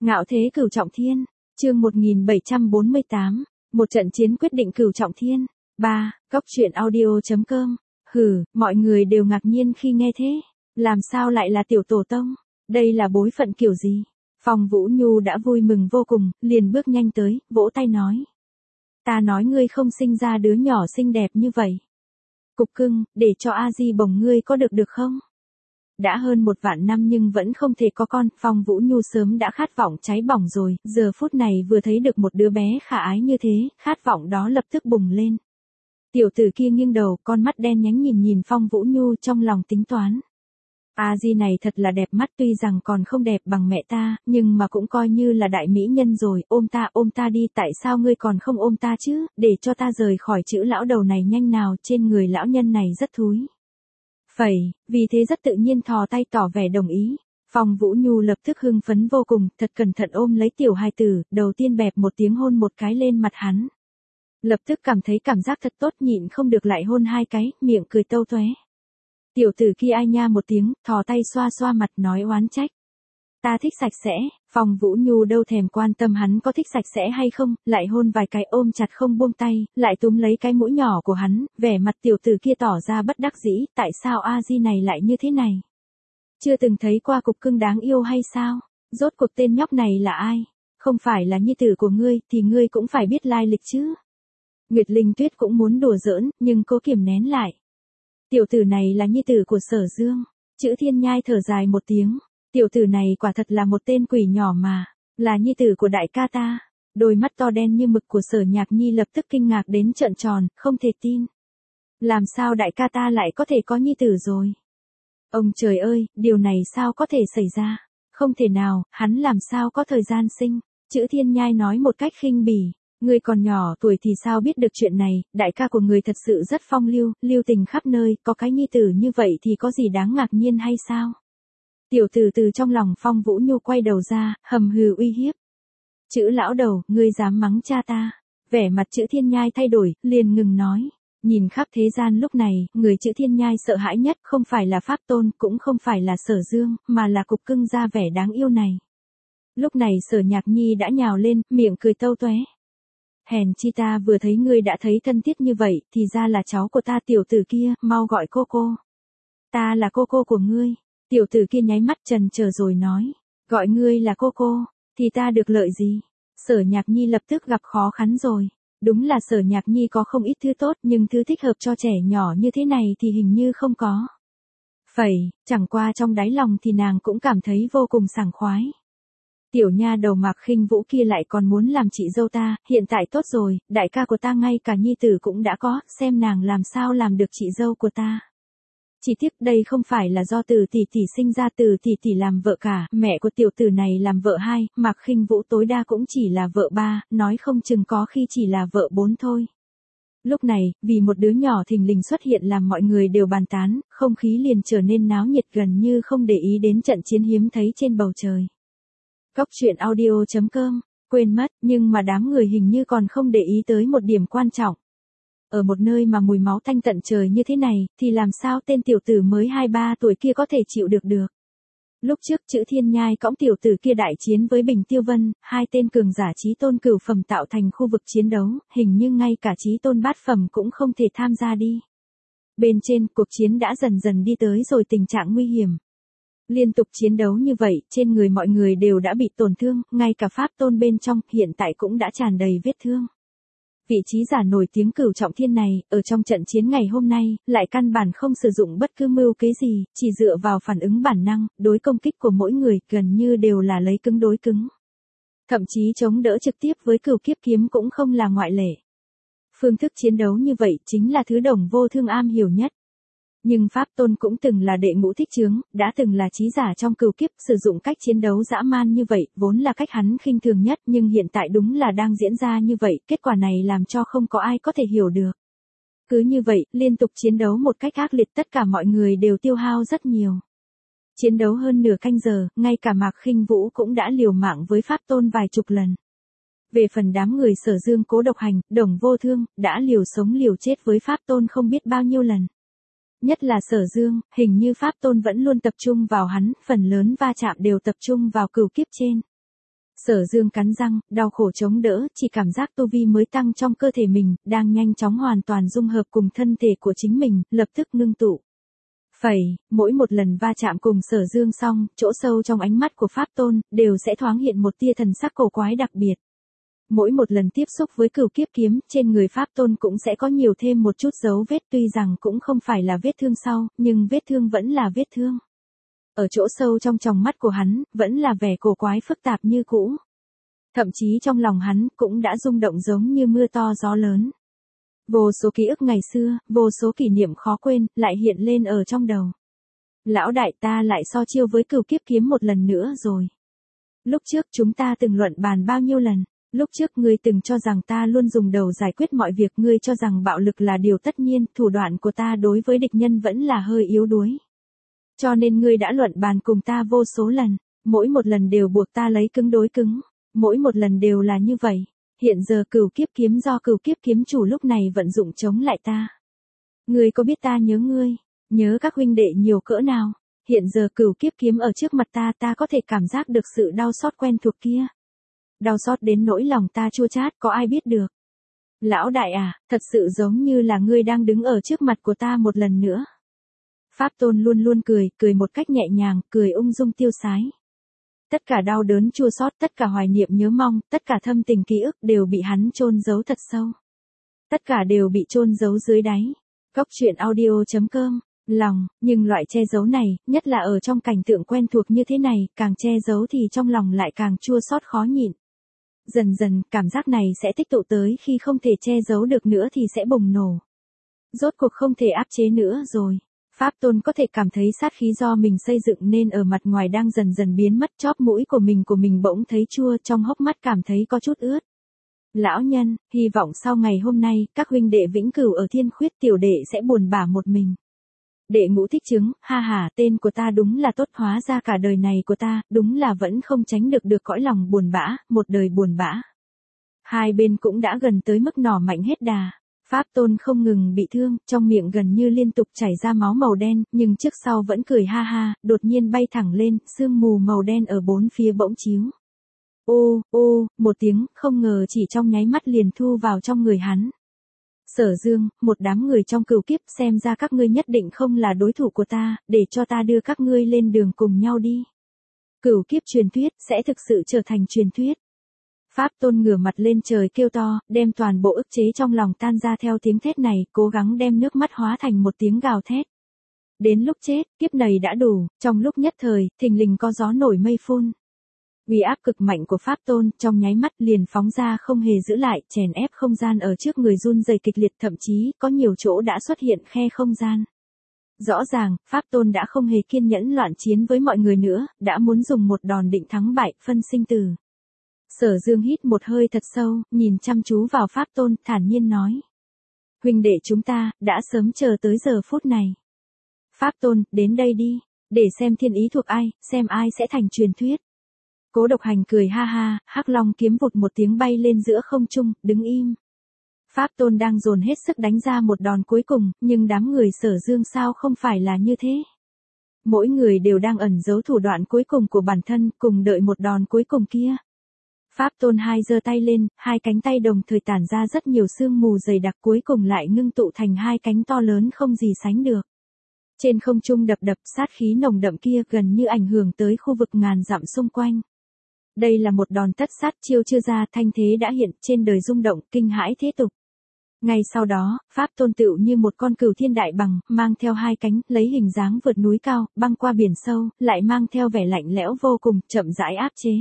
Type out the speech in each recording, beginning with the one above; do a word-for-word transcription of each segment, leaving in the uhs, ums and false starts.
Ngạo thế cửu trọng thiên, chương một nghìn bảy trăm bốn mươi tám, một trận chiến quyết định cửu trọng thiên. ba. Cóc truyện audio chấm com. Hừ, mọi người đều ngạc nhiên khi nghe thế. Làm sao lại là tiểu tổ tông? Đây là bối phận kiểu gì? Phong Vũ Nhu đã vui mừng vô cùng, liền bước nhanh tới, vỗ tay nói. Ta nói ngươi không sinh ra đứa nhỏ xinh đẹp như vậy. Cục cưng, để cho A Di bồng ngươi có được được không? Đã hơn một vạn năm nhưng vẫn không thể có con, Phong Vũ Nhu sớm đã khát vọng cháy bỏng rồi, giờ phút này vừa thấy được một đứa bé khả ái như thế, khát vọng đó lập tức bùng lên. Tiểu tử kia nghiêng đầu, con mắt đen nhánh nhìn nhìn Phong Vũ Nhu trong lòng tính toán. A Di này thật là đẹp mắt, tuy rằng còn không đẹp bằng mẹ ta, nhưng mà cũng coi như là đại mỹ nhân rồi, ôm ta ôm ta đi, tại sao ngươi còn không ôm ta chứ, để cho ta rời khỏi chữ lão đầu này nhanh nào, trên người lão nhân này rất thúi. Phẩy, vì thế rất tự nhiên thò tay tỏ vẻ đồng ý. Phong Vũ Nhu lập tức hưng phấn vô cùng, thật cẩn thận ôm lấy tiểu hài tử, đầu tiên bẹp một tiếng hôn một cái lên mặt hắn. Lập tức cảm thấy cảm giác thật tốt, nhịn không được lại hôn hai cái, miệng cười tâu toé. Tiểu tử kia ai nha một tiếng, thò tay xoa xoa mặt nói oán trách. Ta thích sạch sẽ, Phong Vũ Nhu đâu thèm quan tâm hắn có thích sạch sẽ hay không, lại hôn vài cái ôm chặt không buông tay, lại túm lấy cái mũi nhỏ của hắn, vẻ mặt tiểu tử kia tỏ ra bất đắc dĩ, tại sao A Di này lại như thế này? Chưa từng thấy qua cục cưng đáng yêu hay sao? Rốt cuộc tên nhóc này là ai? Không phải là nhi tử của ngươi, thì ngươi cũng phải biết lai lịch chứ. Nguyệt Linh Tuyết cũng muốn đùa giỡn, nhưng cố kiềm nén lại. Tiểu tử này là nhi tử của Sở Dương. Chữ Thiên Nhai thở dài một tiếng. Tiểu tử này quả thật là một tên quỷ nhỏ mà, là nhi tử của đại ca ta. Đôi mắt to đen như mực của Sở Nhạc Nhi lập tức kinh ngạc đến trợn tròn, không thể tin. Làm sao đại ca ta lại có thể có nhi tử rồi? Ông trời ơi, điều này sao có thể xảy ra? Không thể nào, hắn làm sao có thời gian sinh? Chữ Thiên Nhai nói một cách khinh bỉ. Ngươi còn nhỏ tuổi thì sao biết được chuyện này, đại ca của người thật sự rất phong lưu, lưu tình khắp nơi, có cái nhi tử như vậy thì có gì đáng ngạc nhiên hay sao? Tiểu tử từ trong lòng Phong Vũ Nhu quay đầu ra, hầm hừ uy hiếp. Chữ lão đầu, ngươi dám mắng cha ta. Vẻ mặt chữ Thiên Nhai thay đổi, liền ngừng nói. Nhìn khắp thế gian lúc này, người chữ Thiên Nhai sợ hãi nhất không phải là Pháp Tôn, cũng không phải là Sở Dương, mà là cục cưng ra vẻ đáng yêu này. Lúc này Sở Nhạc Nhi đã nhào lên, miệng cười tâu toé. Hèn chi ta vừa thấy ngươi đã thấy thân thiết như vậy, thì ra là cháu của ta tiểu tử kia, mau gọi cô cô. Ta là cô cô của ngươi. Tiểu tử kia nháy mắt trần chờ rồi nói. Gọi ngươi là cô cô, thì ta được lợi gì? Sở Nhạc Nhi lập tức gặp khó khăn rồi. Đúng là Sở Nhạc Nhi có không ít thứ tốt, nhưng thứ thích hợp cho trẻ nhỏ như thế này thì hình như không có. Phẩy, chẳng qua trong đáy lòng thì nàng cũng cảm thấy vô cùng sảng khoái. Tiểu nha đầu Mạc Khinh Vũ kia lại còn muốn làm chị dâu ta, hiện tại tốt rồi, đại ca của ta ngay cả nhi tử cũng đã có, xem nàng làm sao làm được chị dâu của ta. Chỉ tiếc đây không phải là do Từ tỷ tỷ sinh ra, Từ tỷ tỷ làm vợ cả, mẹ của tiểu tử này làm vợ hai, Mạc Khinh Vũ tối đa cũng chỉ là vợ ba, nói không chừng có khi chỉ là vợ bốn thôi. Lúc này, vì một đứa nhỏ thình lình xuất hiện làm mọi người đều bàn tán, không khí liền trở nên náo nhiệt gần như không để ý đến trận chiến hiếm thấy trên bầu trời. Cóc truyện audio chấm com, quên mất, nhưng mà đám người hình như còn không để ý tới một điểm quan trọng. Ở một nơi mà mùi máu tanh tận trời như thế này, thì làm sao tên tiểu tử mới hai ba tuổi kia có thể chịu được được. Lúc trước chữ Thiên Nhai cõng tiểu tử kia đại chiến với Bình Tiêu Vân, hai tên cường giả chí tôn cửu phẩm tạo thành khu vực chiến đấu, hình như ngay cả chí tôn bát phẩm cũng không thể tham gia đi. Bên trên, cuộc chiến đã dần dần đi tới rồi tình trạng nguy hiểm. Liên tục chiến đấu như vậy, trên người mọi người đều đã bị tổn thương, ngay cả Pháp Tôn bên trong, hiện tại cũng đã tràn đầy vết thương. Vị trí giả nổi tiếng cửu trọng thiên này, ở trong trận chiến ngày hôm nay, lại căn bản không sử dụng bất cứ mưu kế gì, chỉ dựa vào phản ứng bản năng, đối công kích của mỗi người, gần như đều là lấy cứng đối cứng. Thậm chí chống đỡ trực tiếp với cửu kiếp kiếm cũng không là ngoại lệ. Phương thức chiến đấu như vậy chính là thứ Đồng Vô Thương am hiểu nhất. Nhưng Pháp Tôn cũng từng là đệ ngũ thích chướng, đã từng là trí giả trong cửu kiếp, sử dụng cách chiến đấu dã man như vậy, vốn là cách hắn khinh thường nhất, nhưng hiện tại đúng là đang diễn ra như vậy, kết quả này làm cho không có ai có thể hiểu được. Cứ như vậy, liên tục chiến đấu một cách ác liệt, tất cả mọi người đều tiêu hao rất nhiều. Chiến đấu hơn nửa canh giờ, ngay cả Mạc Khinh Vũ cũng đã liều mạng với Pháp Tôn vài chục lần. Về phần đám người Sở Dương Cố Độc Hành, Đồng Vô Thương, đã liều sống liều chết với Pháp Tôn không biết bao nhiêu lần. Nhất là Sở Dương, hình như Pháp Tôn vẫn luôn tập trung vào hắn, phần lớn va chạm đều tập trung vào cửu kiếp trên. Sở Dương cắn răng, đau khổ chống đỡ, chỉ cảm giác tu vi mới tăng trong cơ thể mình, đang nhanh chóng hoàn toàn dung hợp cùng thân thể của chính mình, lập tức ngưng tụ. Phẩy, mỗi một lần va chạm cùng Sở Dương xong, chỗ sâu trong ánh mắt của Pháp Tôn, đều sẽ thoáng hiện một tia thần sắc cổ quái đặc biệt. Mỗi một lần tiếp xúc với cửu kiếp kiếm, trên người Pháp Tôn cũng sẽ có nhiều thêm một chút dấu vết, tuy rằng cũng không phải là vết thương sau, nhưng vết thương vẫn là vết thương. Ở chỗ sâu trong tròng mắt của hắn, vẫn là vẻ cổ quái phức tạp như cũ. Thậm chí trong lòng hắn, cũng đã rung động giống như mưa to gió lớn. Vô số ký ức ngày xưa, vô số kỷ niệm khó quên, lại hiện lên ở trong đầu. Lão đại, ta lại so chiêu với cửu kiếp kiếm một lần nữa rồi. Lúc trước chúng ta từng luận bàn bao nhiêu lần. Lúc trước ngươi từng cho rằng ta luôn dùng đầu giải quyết mọi việc, ngươi cho rằng bạo lực là điều tất nhiên, thủ đoạn của ta đối với địch nhân vẫn là hơi yếu đuối. Cho nên ngươi đã luận bàn cùng ta vô số lần, mỗi một lần đều buộc ta lấy cứng đối cứng, mỗi một lần đều là như vậy. Hiện giờ cửu kiếp kiếm do cửu kiếp kiếm chủ lúc này vận dụng chống lại ta. Ngươi có biết ta nhớ ngươi, nhớ các huynh đệ nhiều cỡ nào? Hiện giờ cửu kiếp kiếm ở trước mặt ta, ta có thể cảm giác được sự đau xót quen thuộc kia. Đau xót đến nỗi lòng ta chua chát, có ai biết được. Lão đại à, thật sự giống như là ngươi đang đứng ở trước mặt của ta một lần nữa. Pháp Tôn luôn luôn cười, cười một cách nhẹ nhàng, cười ung dung tiêu sái. Tất cả đau đớn chua xót, tất cả hoài niệm nhớ mong, tất cả thâm tình ký ức đều bị hắn chôn giấu thật sâu. Tất cả đều bị chôn giấu dưới đáy. Góc truyện audio chấm com, lòng, nhưng loại che giấu này, nhất là ở trong cảnh tượng quen thuộc như thế này, càng che giấu thì trong lòng lại càng chua xót khó nhịn. Dần dần, cảm giác này sẽ tích tụ tới khi không thể che giấu được nữa thì sẽ bùng nổ. Rốt cuộc không thể áp chế nữa rồi. Pháp Tôn có thể cảm thấy sát khí do mình xây dựng nên ở mặt ngoài đang dần dần biến mất, chóp mũi của mình của mình bỗng thấy chua, trong hốc mắt cảm thấy có chút ướt. Lão nhân, hy vọng sau ngày hôm nay, các huynh đệ vĩnh cửu ở Thiên Khuyết tiểu đệ sẽ buồn bã một mình. Đệ Ngũ thích chứng, ha ha, tên của ta đúng là tốt, hóa ra cả đời này của ta, đúng là vẫn không tránh được được cõi lòng buồn bã, một đời buồn bã. Hai bên cũng đã gần tới mức nỏ mạnh hết đà. Pháp Tôn không ngừng bị thương, trong miệng gần như liên tục chảy ra máu màu đen, nhưng trước sau vẫn cười ha ha, đột nhiên bay thẳng lên, sương mù màu đen ở bốn phía bỗng chiếu. Ô, ô, một tiếng, không ngờ chỉ trong nháy mắt liền thu vào trong người hắn. Sở Dương, một đám người trong cửu kiếp, xem ra các ngươi nhất định không là đối thủ của ta, để cho ta đưa các ngươi lên đường cùng nhau đi. Cửu kiếp truyền thuyết, sẽ thực sự trở thành truyền thuyết. Pháp Tôn ngửa mặt lên trời kêu to, đem toàn bộ ức chế trong lòng tan ra theo tiếng thét này, cố gắng đem nước mắt hóa thành một tiếng gào thét. Đến lúc chết, kiếp này đã đủ, trong lúc nhất thời, thình lình có gió nổi mây phun. Uy áp cực mạnh của Pháp Tôn, trong nháy mắt liền phóng ra không hề giữ lại, chèn ép không gian ở trước người run rẩy kịch liệt, thậm chí, có nhiều chỗ đã xuất hiện khe không gian. Rõ ràng, Pháp Tôn đã không hề kiên nhẫn loạn chiến với mọi người nữa, đã muốn dùng một đòn định thắng bại, phân sinh tử. Sở Dương hít một hơi thật sâu, nhìn chăm chú vào Pháp Tôn, thản nhiên nói. Huynh đệ chúng ta, đã sớm chờ tới giờ phút này. Pháp Tôn, đến đây đi, để xem thiên ý thuộc ai, xem ai sẽ thành truyền thuyết. Cố Độc Hành cười ha ha, hắc long kiếm vụt một tiếng bay lên giữa không trung, đứng im. Pháp Tôn đang dồn hết sức đánh ra một đòn cuối cùng, nhưng đám người Sở Dương sao không phải là như thế. Mỗi người đều đang ẩn giấu thủ đoạn cuối cùng của bản thân, cùng đợi một đòn cuối cùng kia. Pháp Tôn hai giơ tay lên, hai cánh tay đồng thời tản ra rất nhiều sương mù dày đặc, cuối cùng lại ngưng tụ thành hai cánh to lớn không gì sánh được. Trên không trung đập đập, sát khí nồng đậm kia gần như ảnh hưởng tới khu vực ngàn dặm xung quanh. Đây là một đòn tất sát, chiêu chưa ra, thanh thế đã hiện, trên đời rung động, kinh hãi thế tục. Ngay sau đó, Pháp Tôn tựu như một con cừu thiên đại bằng, mang theo hai cánh, lấy hình dáng vượt núi cao, băng qua biển sâu, lại mang theo vẻ lạnh lẽo vô cùng, chậm rãi áp chế.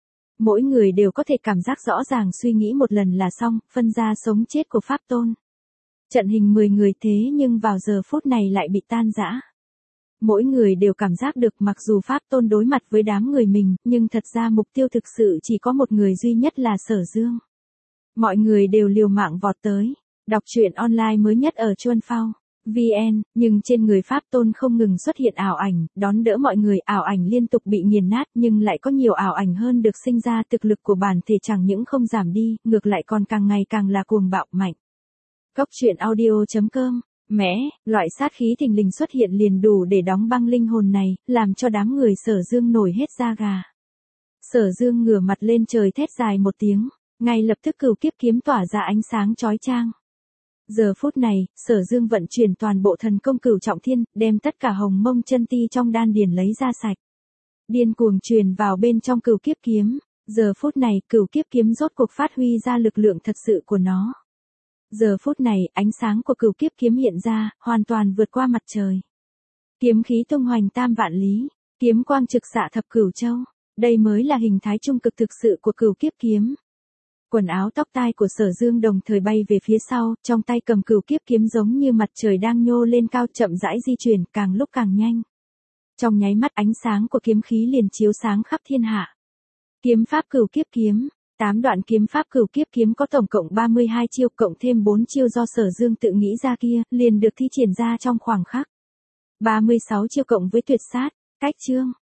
Mỗi người đều có thể cảm giác rõ ràng, suy nghĩ một lần là xong, phân ra sống chết của Pháp Tôn. Trận hình mười người thế nhưng vào giờ phút này lại bị tan rã. Mỗi người đều cảm giác được mặc dù Pháp Tôn đối mặt với đám người mình, nhưng thật ra mục tiêu thực sự chỉ có một người duy nhất là Sở Dương. Mọi người đều liều mạng vọt tới, đọc truyện online mới nhất ở Chuan Phao vê en, nhưng trên người Pháp Tôn không ngừng xuất hiện ảo ảnh, đón đỡ mọi người, ảo ảnh liên tục bị nghiền nát, nhưng lại có nhiều ảo ảnh hơn được sinh ra, thực lực của bản thể chẳng những không giảm đi, ngược lại còn càng ngày càng là cuồng bạo mạnh. Góc truyện audio chấm com, mẹ, loại sát khí thình lình xuất hiện liền đủ để đóng băng linh hồn này, làm cho đám người Sở Dương nổi hết da gà. Sở Dương ngửa mặt lên trời thét dài một tiếng, ngay lập tức cửu kiếp kiếm tỏa ra ánh sáng chói chang. Giờ phút này, Sở Dương vận chuyển toàn bộ thần công cửu trọng thiên, đem tất cả hồng mông chân ti trong đan điền lấy ra sạch. Điên cuồng truyền vào bên trong cửu kiếp kiếm, giờ phút này cửu kiếp kiếm rốt cuộc phát huy ra lực lượng thật sự của nó. Giờ phút này, ánh sáng của cửu kiếp kiếm hiện ra, hoàn toàn vượt qua mặt trời. Kiếm khí tung hoành tam vạn lý, kiếm quang trực xạ thập cửu châu, đây mới là hình thái trung cực thực sự của cửu kiếp kiếm. Quần áo tóc tai của Sở Dương đồng thời bay về phía sau, trong tay cầm cửu kiếp kiếm giống như mặt trời đang nhô lên cao chậm rãi di chuyển, càng lúc càng nhanh. Trong nháy mắt ánh sáng của kiếm khí liền chiếu sáng khắp thiên hạ. Kiếm pháp cửu kiếp kiếm, tám đoạn kiếm pháp cửu kiếp kiếm có tổng cộng ba mươi hai chiêu cộng thêm bốn chiêu do Sở Dương tự nghĩ ra kia, liền được thi triển ra trong khoảng khắc. ba mươi sáu chiêu cộng với tuyệt sát, cách chương,